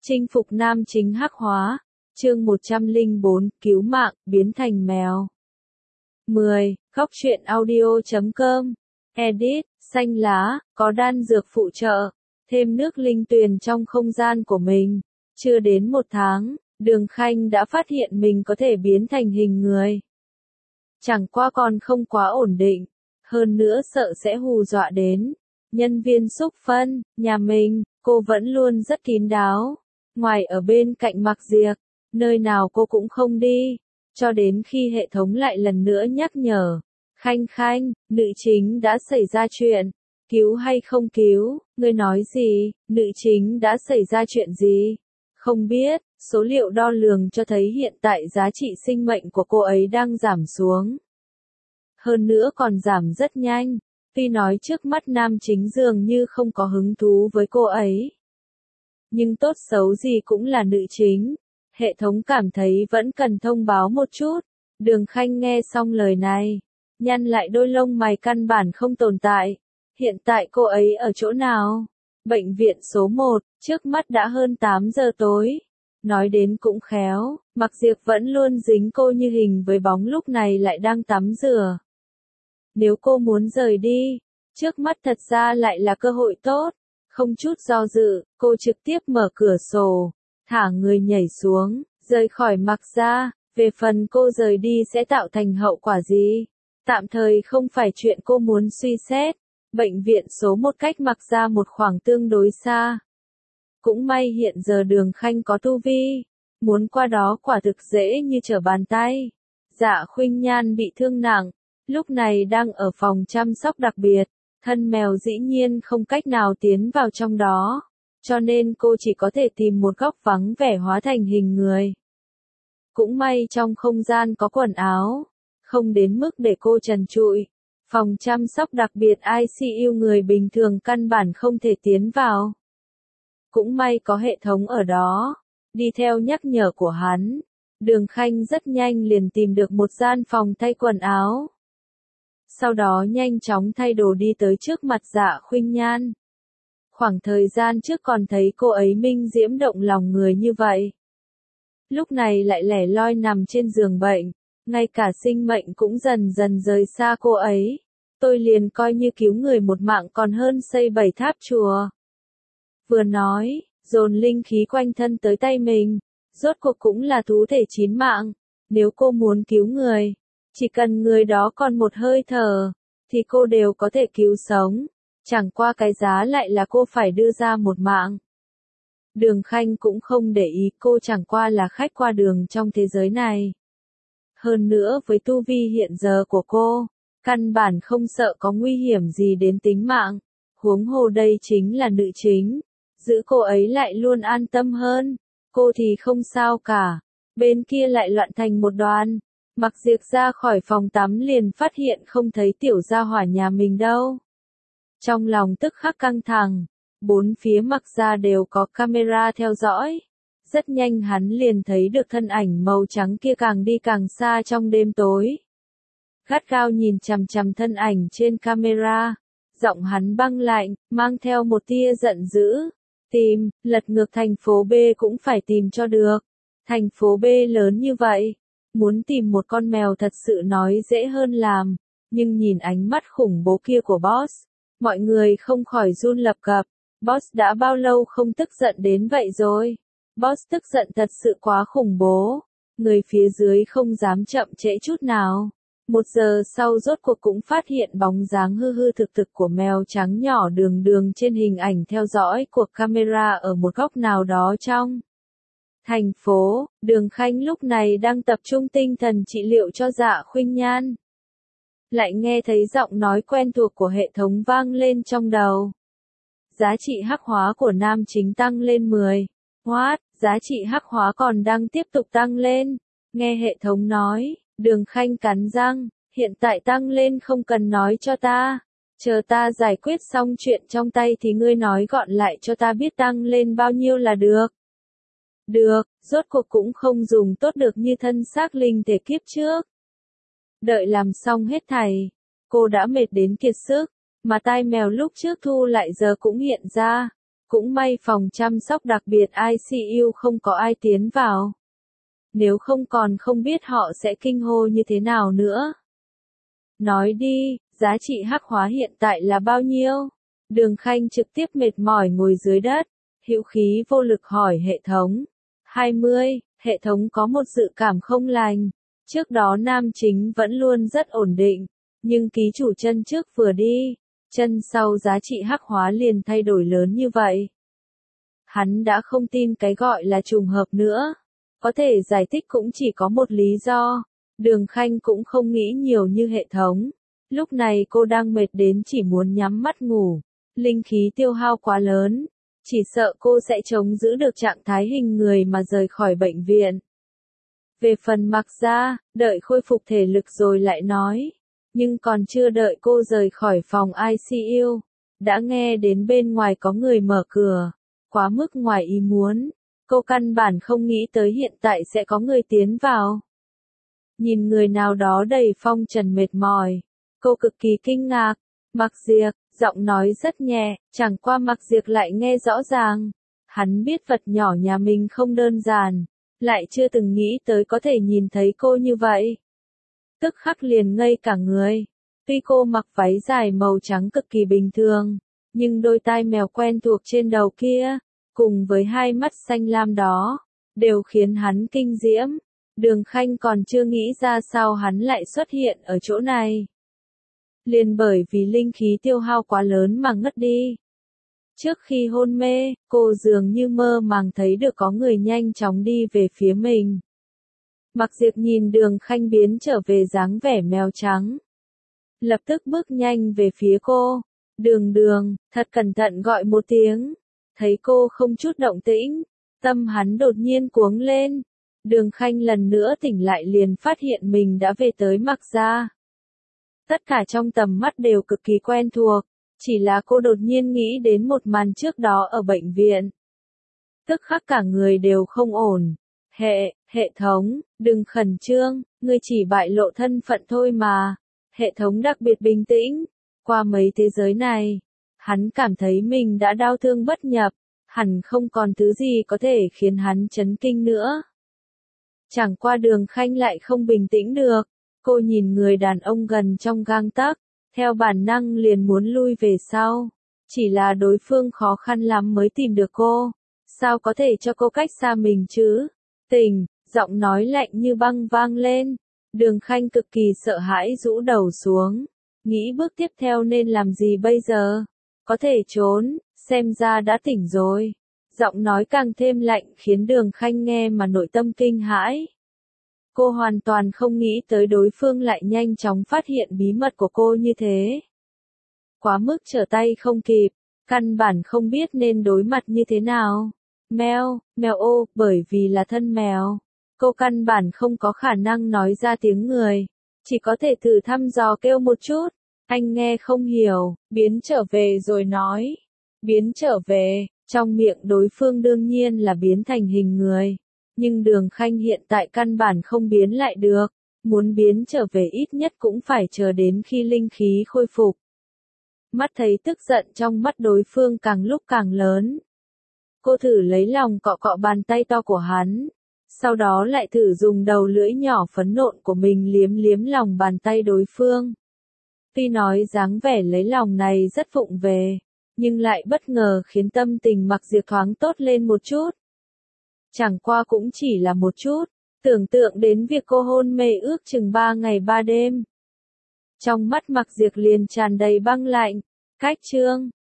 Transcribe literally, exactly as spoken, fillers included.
Chinh phục nam chính hắc hóa. Chương một trăm lẻ bốn, cứu mạng, biến thành mèo. mười. Góc truyện audio chấm com. Edit, xanh lá, có đan dược phụ trợ, thêm nước linh tuyền trong không gian của mình. Chưa đến một tháng, Đường Khanh đã phát hiện mình có thể biến thành hình người. Chẳng qua còn không quá ổn định, hơn nữa sợ sẽ hù dọa đến nhân viên xúc phân, nhà mình. Cô vẫn luôn rất kín đáo, ngoài ở bên cạnh Mạc Diệp, nơi nào cô cũng không đi, cho đến khi hệ thống lại lần nữa nhắc nhở. Khanh Khanh, nữ chính đã xảy ra chuyện, cứu hay không cứu? Ngươi nói gì? Nữ chính đã xảy ra chuyện gì? Không biết, số liệu đo lường cho thấy hiện tại giá trị sinh mệnh của cô ấy đang giảm xuống. Hơn nữa còn giảm rất nhanh, tuy nói trước mắt nam chính dường như không có hứng thú với cô ấy. Nhưng tốt xấu gì cũng là nữ chính, hệ thống cảm thấy vẫn cần thông báo một chút. Đường Khanh nghe xong lời này, nhăn lại đôi lông mày, căn bản không tồn tại. Hiện tại cô ấy ở chỗ nào? Bệnh viện số một, trước mắt đã hơn tám giờ tối. Nói đến cũng khéo, Mạc Diệp vẫn luôn dính cô như hình với bóng, lúc này lại đang tắm rửa. Nếu cô muốn rời đi, trước mắt thật ra lại là cơ hội tốt. Không chút do dự, cô trực tiếp mở cửa sổ, thả người nhảy xuống, rời khỏi Mạc gia. Về phần cô rời đi sẽ tạo thành hậu quả gì, tạm thời không phải chuyện cô muốn suy xét. Bệnh viện số một cách Mạc gia một khoảng tương đối xa. Cũng may hiện giờ Đường Khanh có tu vi, muốn qua đó quả thực dễ như trở bàn tay. Dạ Khuynh Nhan bị thương nặng, lúc này đang ở phòng chăm sóc đặc biệt. Thân mèo dĩ nhiên không cách nào tiến vào trong đó, cho nên cô chỉ có thể tìm một góc vắng vẻ hóa thành hình người. Cũng may trong không gian có quần áo, không đến mức để cô trần trụi. Phòng chăm sóc đặc biệt i xê u người bình thường căn bản không thể tiến vào. Cũng may có hệ thống ở đó, đi theo nhắc nhở của hắn, Đường Khanh rất nhanh liền tìm được một gian phòng thay quần áo. Sau đó nhanh chóng thay đồ đi tới trước mặt Dạ Khuynh Nhan. Khoảng thời gian trước còn thấy cô ấy minh diễm động lòng người như vậy, lúc này lại lẻ loi nằm trên giường bệnh, ngay cả sinh mệnh cũng dần dần rời xa cô ấy. Tôi liền coi như cứu người một mạng còn hơn xây bảy tháp chùa. Vừa nói, dồn linh khí quanh thân tới tay mình, rốt cuộc cũng là thú thể chín mạng. Nếu cô muốn cứu người, chỉ cần người đó còn một hơi thở, thì cô đều có thể cứu sống. Chẳng qua cái giá lại là cô phải đưa ra một mạng. Đường Khanh cũng không để ý, cô chẳng qua là khách qua đường trong thế giới này. Hơn nữa với tu vi hiện giờ của cô, căn bản không sợ có nguy hiểm gì đến tính mạng. Huống hồ đây chính là nữ chính, giữ cô ấy lại luôn an tâm hơn. Cô thì không sao cả, bên kia lại loạn thành một đoàn. Mạc Diệp ra khỏi phòng tắm liền phát hiện không thấy tiểu gia hỏa nhà mình đâu. Trong lòng tức khắc căng thẳng, bốn phía Mạc gia đều có camera theo dõi. Rất nhanh hắn liền thấy được thân ảnh màu trắng kia càng đi càng xa trong đêm tối. Gắt gao nhìn chằm chằm thân ảnh trên camera, giọng hắn băng lạnh, mang theo một tia giận dữ. Tìm, lật ngược thành phố B cũng phải tìm cho được. Thành phố B lớn như vậy, muốn tìm một con mèo thật sự nói dễ hơn làm, nhưng nhìn ánh mắt khủng bố kia của boss, mọi người không khỏi run lập cập. Boss đã bao lâu không tức giận đến vậy rồi? Boss tức giận thật sự quá khủng bố, người phía dưới không dám chậm trễ chút nào. Một giờ sau rốt cuộc cũng phát hiện bóng dáng hư hư thực thực của mèo trắng nhỏ Đường Đường trên hình ảnh theo dõi của camera ở một góc nào đó trong thành phố. Đường Khanh lúc này đang tập trung tinh thần trị liệu cho Dạ Khuynh Nhan. Lại nghe thấy giọng nói quen thuộc của hệ thống vang lên trong đầu. Giá trị hắc hóa của nam chính tăng lên mười. What? Giá trị hắc hóa còn đang tiếp tục tăng lên. Nghe hệ thống nói, Đường Khanh cắn răng, hiện tại tăng lên không cần nói cho ta. Chờ ta giải quyết xong chuyện trong tay thì ngươi nói gọn lại cho ta biết tăng lên bao nhiêu là được. Được, rốt cuộc cũng không dùng tốt được như thân xác linh thể kiếp trước. Đợi làm xong hết thảy, cô đã mệt đến kiệt sức, mà tai mèo lúc trước thu lại giờ cũng hiện ra. Cũng may phòng chăm sóc đặc biệt I C U không có ai tiến vào. Nếu không còn không biết họ sẽ kinh hô như thế nào nữa. Nói đi, giá trị hắc hóa hiện tại là bao nhiêu? Đường Khanh trực tiếp mệt mỏi ngồi dưới đất, hữu khí vô lực hỏi hệ thống. hai mươi, hệ thống có một dự cảm không lành. Trước đó nam chính vẫn luôn rất ổn định, nhưng ký chủ chân trước vừa đi, chân sau giá trị hắc hóa liền thay đổi lớn như vậy. Hắn đã không tin cái gọi là trùng hợp nữa. Có thể giải thích cũng chỉ có một lý do. Đường Khanh cũng không nghĩ nhiều như hệ thống. Lúc này cô đang mệt đến chỉ muốn nhắm mắt ngủ. Linh khí tiêu hao quá lớn. Chỉ sợ cô sẽ chống giữ được trạng thái hình người mà rời khỏi bệnh viện. Về phần Mặc Gia, đợi khôi phục thể lực rồi lại nói. Nhưng còn chưa đợi cô rời khỏi phòng I C U, đã nghe đến bên ngoài có người mở cửa. Quá mức ngoài ý muốn. Cô căn bản không nghĩ tới hiện tại sẽ có người tiến vào. Nhìn người nào đó đầy phong trần mệt mỏi. Cô cực kỳ kinh ngạc. Mặc Diệp, giọng nói rất nhẹ, chẳng qua Mặc Diệp lại nghe rõ ràng. Hắn biết vật nhỏ nhà mình không đơn giản, lại chưa từng nghĩ tới có thể nhìn thấy cô như vậy. Tức khắc liền ngây cả người. Tuy cô mặc váy dài màu trắng cực kỳ bình thường, nhưng đôi tai mèo quen thuộc trên đầu kia, cùng với hai mắt xanh lam đó, đều khiến hắn kinh diễm. Đường Khanh còn chưa nghĩ ra sao hắn lại xuất hiện ở chỗ này. Liền bởi vì linh khí tiêu hao quá lớn mà ngất đi. Trước khi hôn mê, cô dường như mơ màng thấy được có người nhanh chóng đi về phía mình. Mặc Diệp nhìn Đường Khanh biến trở về dáng vẻ mèo trắng. Lập tức bước nhanh về phía cô. Đường đường, thật cẩn thận gọi một tiếng. Thấy cô không chút động tĩnh, tâm hắn đột nhiên cuống lên. Đường Khanh lần nữa tỉnh lại liền phát hiện mình đã về tới Mặc Gia. Tất cả trong tầm mắt đều cực kỳ quen thuộc, chỉ là cô đột nhiên nghĩ đến một màn trước đó ở bệnh viện. Tức khắc cả người đều không ổn. Hệ, hệ thống, đừng khẩn trương, ngươi chỉ bại lộ thân phận thôi mà. Hệ thống đặc biệt bình tĩnh. Qua mấy thế giới này, hắn cảm thấy mình đã đau thương bất nhập, hẳn không còn thứ gì có thể khiến hắn chấn kinh nữa. Chẳng qua Đường Khanh lại không bình tĩnh được, cô nhìn người đàn ông gần trong gang tấc, theo bản năng liền muốn lui về sau. Chỉ là đối phương khó khăn lắm mới tìm được cô, sao có thể cho cô cách xa mình chứ? Tình, giọng nói lạnh như băng vang lên. Đường Khanh cực kỳ sợ hãi rũ đầu xuống, nghĩ bước tiếp theo nên làm gì bây giờ? Có thể trốn, xem ra đã tỉnh rồi. Giọng nói càng thêm lạnh khiến Đường Khanh nghe mà nội tâm kinh hãi. Cô hoàn toàn không nghĩ tới đối phương lại nhanh chóng phát hiện bí mật của cô như thế. Quá mức trở tay không kịp, căn bản không biết nên đối mặt như thế nào. Mèo, mèo ô, bởi vì là thân mèo. Cô căn bản không có khả năng nói ra tiếng người, chỉ có thể thử thăm dò kêu một chút. Anh nghe không hiểu, biến trở về rồi nói. Biến trở về, trong miệng đối phương đương nhiên là biến thành hình người. Nhưng Đường Khanh hiện tại căn bản không biến lại được, muốn biến trở về ít nhất cũng phải chờ đến khi linh khí khôi phục. Mắt thấy tức giận trong mắt đối phương càng lúc càng lớn. Cô thử lấy lòng cọ cọ bàn tay to của hắn, sau đó lại thử dùng đầu lưỡi nhỏ phấn nộn của mình liếm liếm lòng bàn tay đối phương. Tuy nói dáng vẻ lấy lòng này rất vụng về, nhưng lại bất ngờ khiến tâm tình Mặc Diệp thoáng tốt lên một chút. Chẳng qua cũng chỉ là một chút, tưởng tượng đến việc cô hôn mê ước chừng ba ngày ba đêm. Trong mắt Mặc Diệp liền tràn đầy băng lạnh. Cách chương